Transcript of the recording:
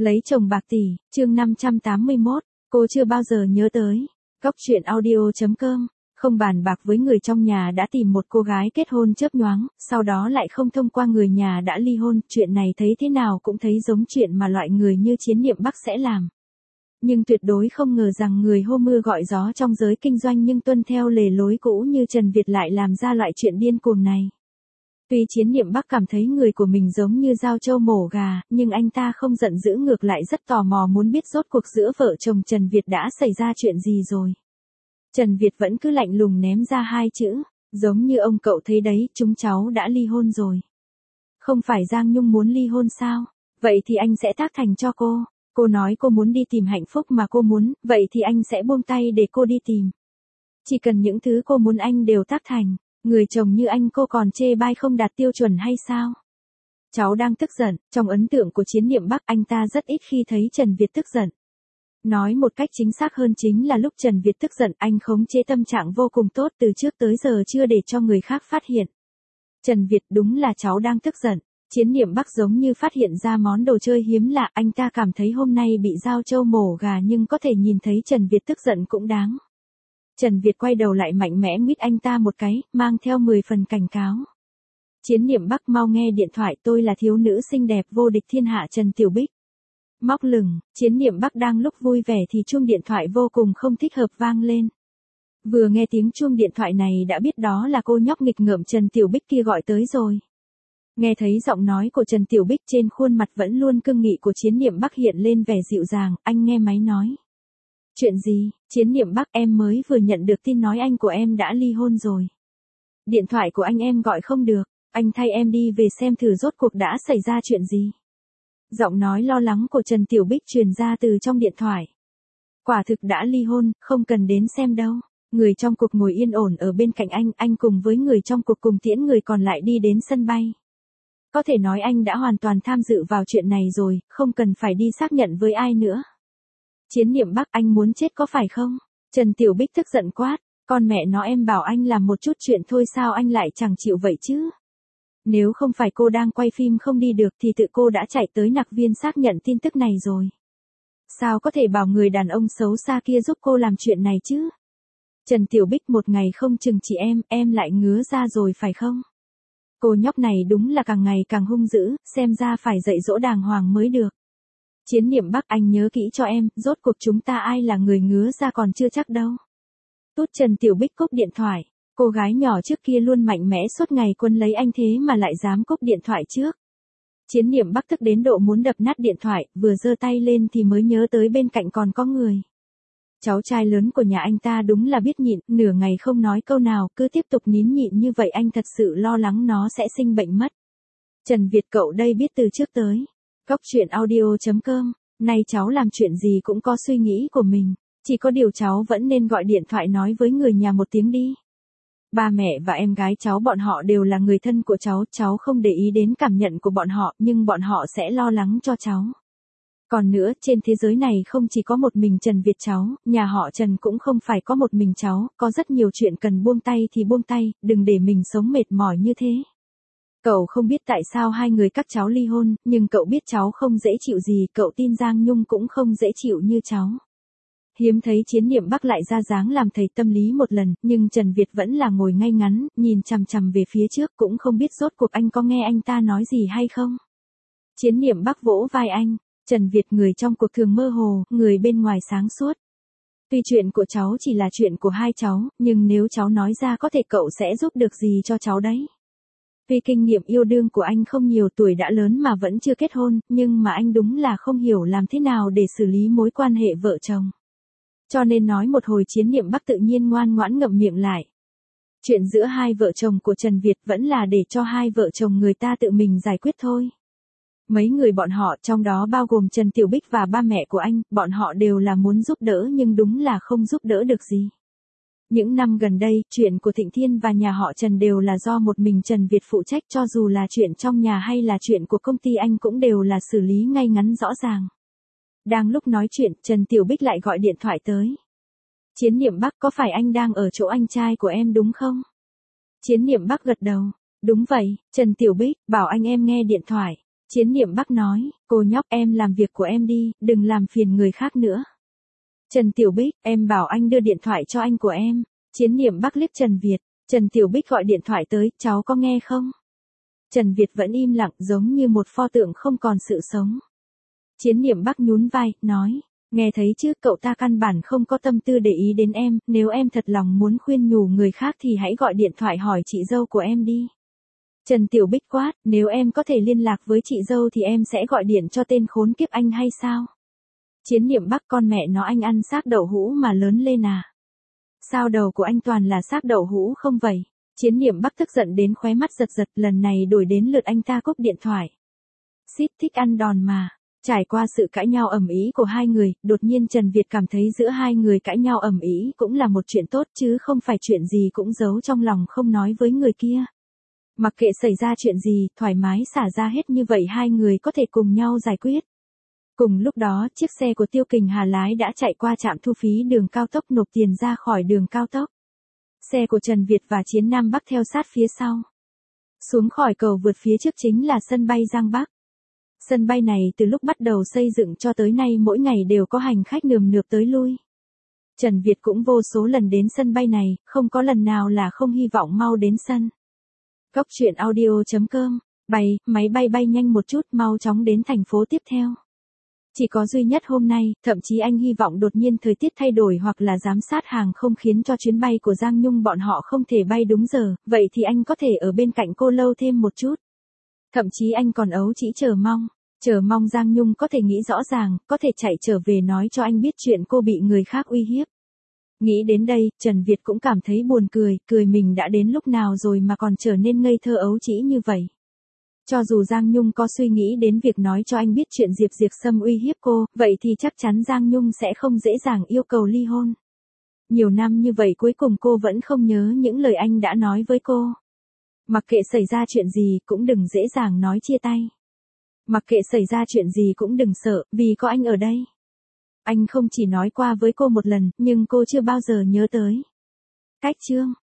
Lấy chồng bạc tỷ, chương 581, cô chưa bao giờ nhớ tới. Góc chuyện audio.com, không bàn bạc với người trong nhà đã tìm một cô gái kết hôn chớp nhoáng, sau đó lại không thông qua người nhà đã ly hôn, chuyện này thấy thế nào cũng thấy giống chuyện mà loại người như Chiến Niệm Bắc sẽ làm. Nhưng tuyệt đối không ngờ rằng người hô mưa gọi gió trong giới kinh doanh nhưng tuân theo lề lối cũ như Trần Việt lại làm ra loại chuyện điên cuồng này. Tuy Chiến Niệm Bắc cảm thấy người của mình giống như dao trâu mổ gà, nhưng anh ta không giận dữ, ngược lại rất tò mò muốn biết rốt cuộc giữa vợ chồng Trần Việt đã xảy ra chuyện gì rồi. Trần Việt vẫn cứ lạnh lùng ném ra hai chữ, giống như ông cậu thấy đấy, chúng cháu đã ly hôn rồi. Không phải Giang Nhung muốn ly hôn sao? Vậy thì anh sẽ tác thành cho cô. Cô nói cô muốn đi tìm hạnh phúc mà cô muốn, vậy thì anh sẽ buông tay để cô đi tìm. Chỉ cần những thứ cô muốn anh đều tác thành. Người chồng như anh cô còn chê bai không đạt tiêu chuẩn hay sao? Cháu đang tức giận, trong ấn tượng của Chiến Niệm Bắc anh ta rất ít khi thấy Trần Việt tức giận. Nói một cách chính xác hơn chính là lúc Trần Việt tức giận anh khống chế tâm trạng vô cùng tốt từ trước tới giờ chưa để cho người khác phát hiện. Trần Việt, đúng là cháu đang tức giận. Chiến Niệm Bắc giống như phát hiện ra món đồ chơi hiếm lạ, anh ta cảm thấy hôm nay bị dao trâu mổ gà nhưng có thể nhìn thấy Trần Việt tức giận cũng đáng. Trần Việt quay đầu lại mạnh mẽ nguyết anh ta một cái, mang theo 10 phần cảnh cáo. Chiến Niệm Bắc, mau nghe điện thoại, tôi là thiếu nữ xinh đẹp vô địch thiên hạ Trần Tiểu Bích. Móc lửng, Chiến Niệm Bắc đang lúc vui vẻ thì chuông điện thoại vô cùng không thích hợp vang lên. Vừa nghe tiếng chuông điện thoại này đã biết đó là cô nhóc nghịch ngợm Trần Tiểu Bích kia gọi tới rồi. Nghe thấy giọng nói của Trần Tiểu Bích, trên khuôn mặt vẫn luôn cương nghị của Chiến Niệm Bắc hiện lên vẻ dịu dàng, anh nghe máy nói. Chuyện gì? Chiến Niệm Bắc, em mới vừa nhận được tin nói anh của em đã ly hôn rồi. Điện thoại của anh em gọi không được, anh thay em đi về xem thử rốt cuộc đã xảy ra chuyện gì. Giọng nói lo lắng của Trần Tiểu Bích truyền ra từ trong điện thoại. Quả thực đã ly hôn, không cần đến xem đâu. Người trong cuộc ngồi yên ổn ở bên cạnh anh cùng với người trong cuộc cùng tiễn người còn lại đi đến sân bay. Có thể nói anh đã hoàn toàn tham dự vào chuyện này rồi, không cần phải đi xác nhận với ai nữa. Chiến Niệm Bắc, anh muốn chết có phải không? Trần Tiểu Bích tức giận quát, con mẹ nó, em bảo anh làm một chút chuyện thôi sao anh lại chẳng chịu vậy chứ? Nếu không phải cô đang quay phim không đi được thì tự cô đã chạy tới nặc viên xác nhận tin tức này rồi. Sao có thể bảo người đàn ông xấu xa kia giúp cô làm chuyện này chứ? Trần Tiểu Bích, một ngày không chừng chị em lại ngứa ra rồi phải không? Cô nhóc này đúng là càng ngày càng hung dữ, xem ra phải dạy dỗ đàng hoàng mới được. Chiến Niệm Bắc, anh nhớ kỹ cho em, rốt cuộc chúng ta ai là người ngứa ra còn chưa chắc đâu. Tút. Trần Tiểu Bích cúp điện thoại, cô gái nhỏ trước kia luôn mạnh mẽ suốt ngày quân lấy anh thế mà lại dám cúp điện thoại trước. Chiến Niệm Bắc tức đến độ muốn đập nát điện thoại, vừa giơ tay lên thì mới nhớ tới bên cạnh còn có người. Cháu trai lớn của nhà anh ta đúng là biết nhịn, nửa ngày không nói câu nào, cứ tiếp tục nín nhịn như vậy anh thật sự lo lắng nó sẽ sinh bệnh mất. Trần Việt, cậu đây biết từ trước tới. Góc chuyện audio.com, nay cháu làm chuyện gì cũng có suy nghĩ của mình, chỉ có điều cháu vẫn nên gọi điện thoại nói với người nhà một tiếng đi. Ba mẹ và em gái cháu bọn họ đều là người thân của cháu không để ý đến cảm nhận của bọn họ nhưng bọn họ sẽ lo lắng cho cháu. Còn nữa, trên thế giới này không chỉ có một mình Trần Việt cháu, nhà họ Trần cũng không phải có một mình cháu, có rất nhiều chuyện cần buông tay thì buông tay, đừng để mình sống mệt mỏi như thế. Cậu không biết tại sao hai người các cháu ly hôn, nhưng cậu biết cháu không dễ chịu gì, cậu tin Giang Nhung cũng không dễ chịu như cháu. Hiếm thấy Chiến Niệm Bắc lại ra dáng làm thầy tâm lý một lần, nhưng Trần Việt vẫn là ngồi ngay ngắn, nhìn chằm chằm về phía trước, cũng không biết rốt cuộc anh có nghe anh ta nói gì hay không. Chiến Niệm Bắc vỗ vai anh, Trần Việt, người trong cuộc thường mơ hồ, người bên ngoài sáng suốt. Tuy chuyện của cháu chỉ là chuyện của hai cháu, nhưng nếu cháu nói ra có thể cậu sẽ giúp được gì cho cháu đấy. Vì kinh nghiệm yêu đương của anh không nhiều, tuổi đã lớn mà vẫn chưa kết hôn, nhưng mà anh đúng là không hiểu làm thế nào để xử lý mối quan hệ vợ chồng. Cho nên nói một hồi Chiến Niệm Bắc tự nhiên ngoan ngoãn ngậm miệng lại. Chuyện giữa hai vợ chồng của Trần Việt vẫn là để cho hai vợ chồng người ta tự mình giải quyết thôi. Mấy người bọn họ, trong đó bao gồm Trần Tiểu Bích và ba mẹ của anh, bọn họ đều là muốn giúp đỡ nhưng đúng là không giúp đỡ được gì. Những năm gần đây, chuyện của Thịnh Thiên và nhà họ Trần đều là do một mình Trần Việt phụ trách, cho dù là chuyện trong nhà hay là chuyện của công ty anh cũng đều là xử lý ngay ngắn rõ ràng. Đang lúc nói chuyện, Trần Tiểu Bích lại gọi điện thoại tới. Chiến Niệm Bắc, có phải anh đang ở chỗ anh trai của em đúng không? Chiến Niệm Bắc gật đầu. Đúng vậy, Trần Tiểu Bích, bảo anh em nghe điện thoại. Chiến Niệm Bắc nói, cô nhóc em làm việc của em đi, đừng làm phiền người khác nữa. Trần Tiểu Bích, em bảo anh đưa điện thoại cho anh của em. Chiến Niệm Bắc liếc Trần Việt, Trần Tiểu Bích gọi điện thoại tới, cháu có nghe không? Trần Việt vẫn im lặng giống như một pho tượng không còn sự sống. Chiến Niệm Bắc nhún vai, nói, nghe thấy chứ, cậu ta căn bản không có tâm tư để ý đến em, nếu em thật lòng muốn khuyên nhủ người khác thì hãy gọi điện thoại hỏi chị dâu của em đi. Trần Tiểu Bích quát, nếu em có thể liên lạc với chị dâu thì em sẽ gọi điện cho tên khốn kiếp anh hay sao? Chiến Niệm Bắc, con mẹ nó, anh ăn xác đậu hũ mà lớn lên à? Sao đầu của anh toàn là xác đậu hũ không vậy? Chiến Niệm Bắc tức giận đến khóe mắt giật giật, lần này đổi đến lượt anh ta cúp điện thoại. Xít thích ăn đòn mà. Trải qua sự cãi nhau ầm ĩ của hai người, đột nhiên Trần Việt cảm thấy giữa hai người cãi nhau ầm ĩ cũng là một chuyện tốt chứ không phải chuyện gì cũng giấu trong lòng không nói với người kia. Mặc kệ xảy ra chuyện gì, thoải mái xả ra hết như vậy hai người có thể cùng nhau giải quyết. Cùng lúc đó, chiếc xe của Tiêu Kình Hà lái đã chạy qua trạm thu phí đường cao tốc nộp tiền ra khỏi đường cao tốc. Xe của Trần Việt và Chiến Nam Bắc theo sát phía sau. Xuống khỏi cầu vượt phía trước chính là sân bay Giang Bắc. Sân bay này từ lúc bắt đầu xây dựng cho tới nay mỗi ngày đều có hành khách nườm nượp tới lui. Trần Việt cũng vô số lần đến sân bay này, không có lần nào là không hy vọng mau đến sân. Góc truyện audio.com, máy bay bay nhanh một chút, mau chóng đến thành phố tiếp theo. Chỉ có duy nhất hôm nay, thậm chí anh hy vọng đột nhiên thời tiết thay đổi hoặc là giám sát hàng không khiến cho chuyến bay của Giang Nhung bọn họ không thể bay đúng giờ, vậy thì anh có thể ở bên cạnh cô lâu thêm một chút. Thậm chí anh còn ấu trĩ chờ mong Giang Nhung có thể nghĩ rõ ràng, có thể chạy trở về nói cho anh biết chuyện cô bị người khác uy hiếp. Nghĩ đến đây, Trần Việt cũng cảm thấy buồn cười mình đã đến lúc nào rồi mà còn trở nên ngây thơ ấu trĩ như vậy. Cho dù Giang Nhung có suy nghĩ đến việc nói cho anh biết chuyện Diệp Sâm uy hiếp cô, vậy thì chắc chắn Giang Nhung sẽ không dễ dàng yêu cầu ly hôn. Nhiều năm như vậy cuối cùng cô vẫn không nhớ những lời anh đã nói với cô. Mặc kệ xảy ra chuyện gì cũng đừng dễ dàng nói chia tay. Mặc kệ xảy ra chuyện gì cũng đừng sợ, vì có anh ở đây. Anh không chỉ nói qua với cô một lần, nhưng cô chưa bao giờ nhớ tới. Cách chương